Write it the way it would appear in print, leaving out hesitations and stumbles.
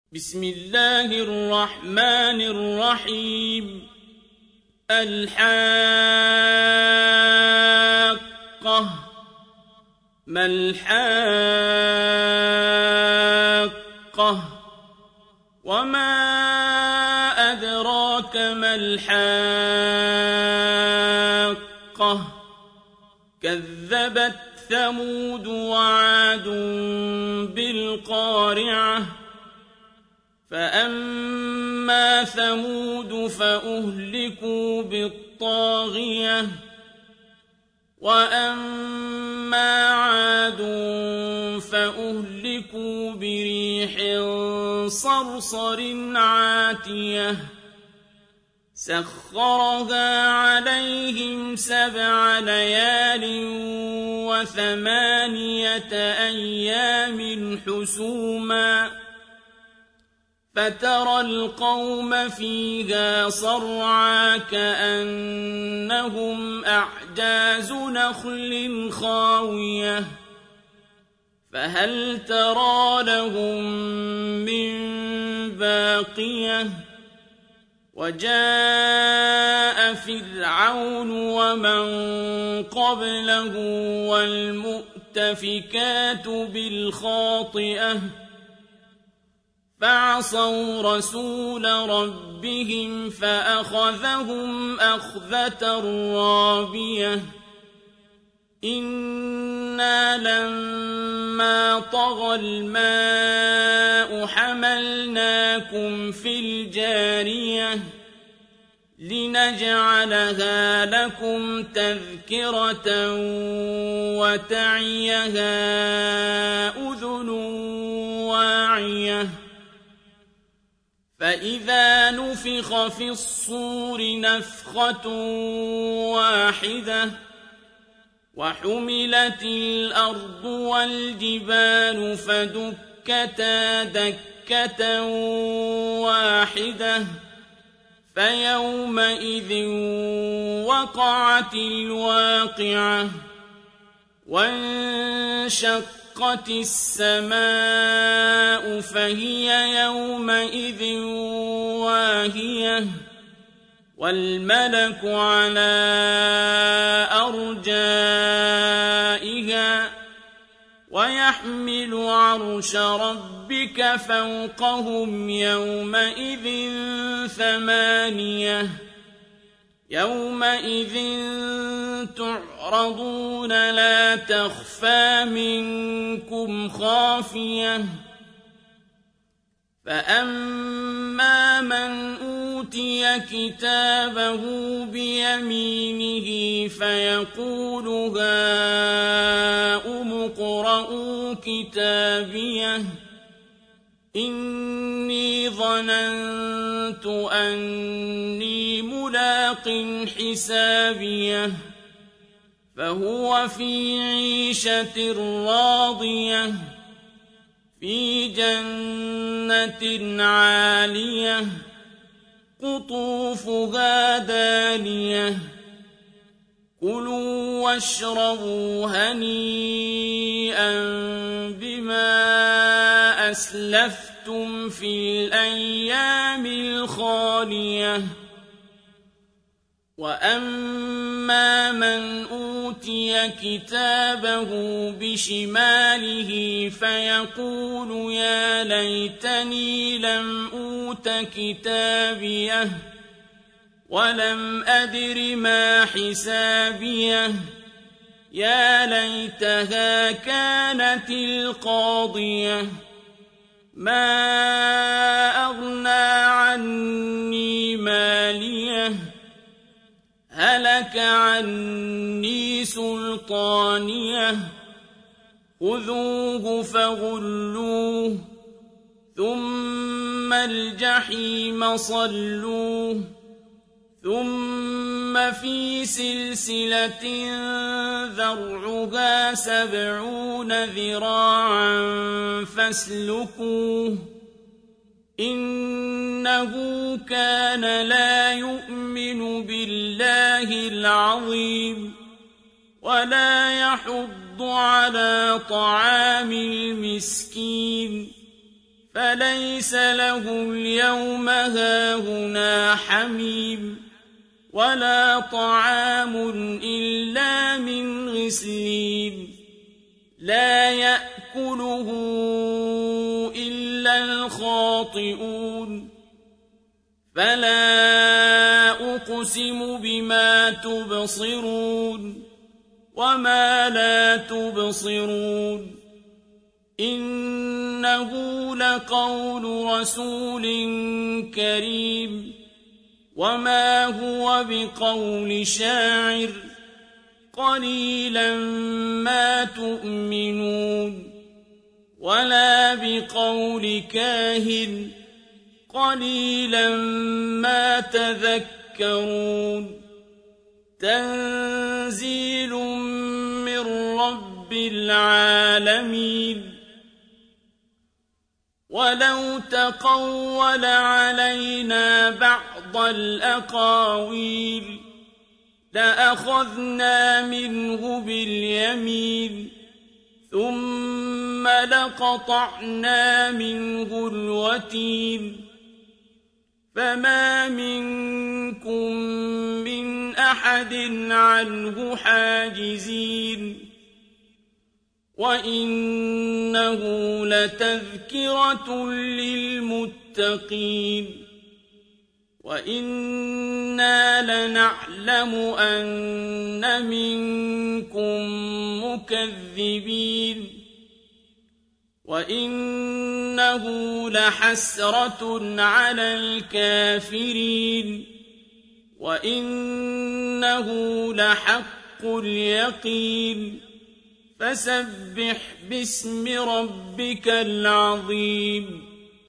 بسم الله الرحمن الرحيم. الحاقة. ما الحاقة؟ وما أدراك ما الحاقة؟ كذبت ثمود وعاد بالقارعة. فأما ثمود فأهلكوا بالطاغية، وأما عاد فأهلكوا بريح صرصر عاتية سخرها عليهم 7 ليال و8 أيام حسوما، فترى القوم فيها صرعا كأنهم أعجاز نخل خاوية، فهل ترى لهم من باقية؟ وجاء فرعون ومن قبله والمؤتفكات بالخاطئة، فعصوا رسول ربهم فأخذهم أخذة رابية. إنا لما طغى الماء حملناكم في الجارية لنجعلها لكم تذكرة وتعيها أذن واعية. فإذا نفخ في الصور نفخة واحدة وحملت الأرض والجبال فدكتا دكة واحدة فيومئذ وقعت الواقعة. وانشقت السماء فهي يومئذ واهية، والملك على أرجائها، ويحمل عرش ربك فوقهم يومئذ 8. يومئذ تعرضون لا تخفى منكم خافية. فأما من أوتي كتابه بيمينه فيقول هاؤم اقرءوا كتابيه إني ظننت أني ملاق حسابيه، فهو في عيشة راضية في جنة عالية قطوفها دانية. كلوا واشربوا هنيئا بما أسلفتم في الأيام الخالية. وأما من أوتي كتابه بشماله فيقول يا ليتني لم أوت كتابيه ولم أدر ما حسابيه، يا ليتها كانت القاضية ما أغنى عني ماليه هلك عني سلطانيه. خذوه فغلوه ثم الجحيم صلوه ثم في سلسلة ذرعها 70 ذراعا فاسلكوه إنه كان لا يؤمن بالله العظيم ولا يحض على طعام المسكين فليس له اليوم هاهنا حميم ولا طعام إلا من غسلين لا يأكله إلا الخاطئون فلا أقسم بما تبصرون وما لا تبصرون إنه لقول رسول كريم وما هو بقول شاعر قليلا ما تؤمنون ولا بقول كاهن قليلا ما تذكرون تنزيل من رب العالمين ولو تقول علينا بعض الأقاويل لأخذنا منه باليمين ثم لقطعنا منه الوتين فما منكم من أحد عنه حاجزين وإنه لتذكرة للمتقين وإنا لنعلم أن منكم مكذبين وإنه لحسرة على الكافرين وإنه لحق اليقين فسبح باسم ربك العظيم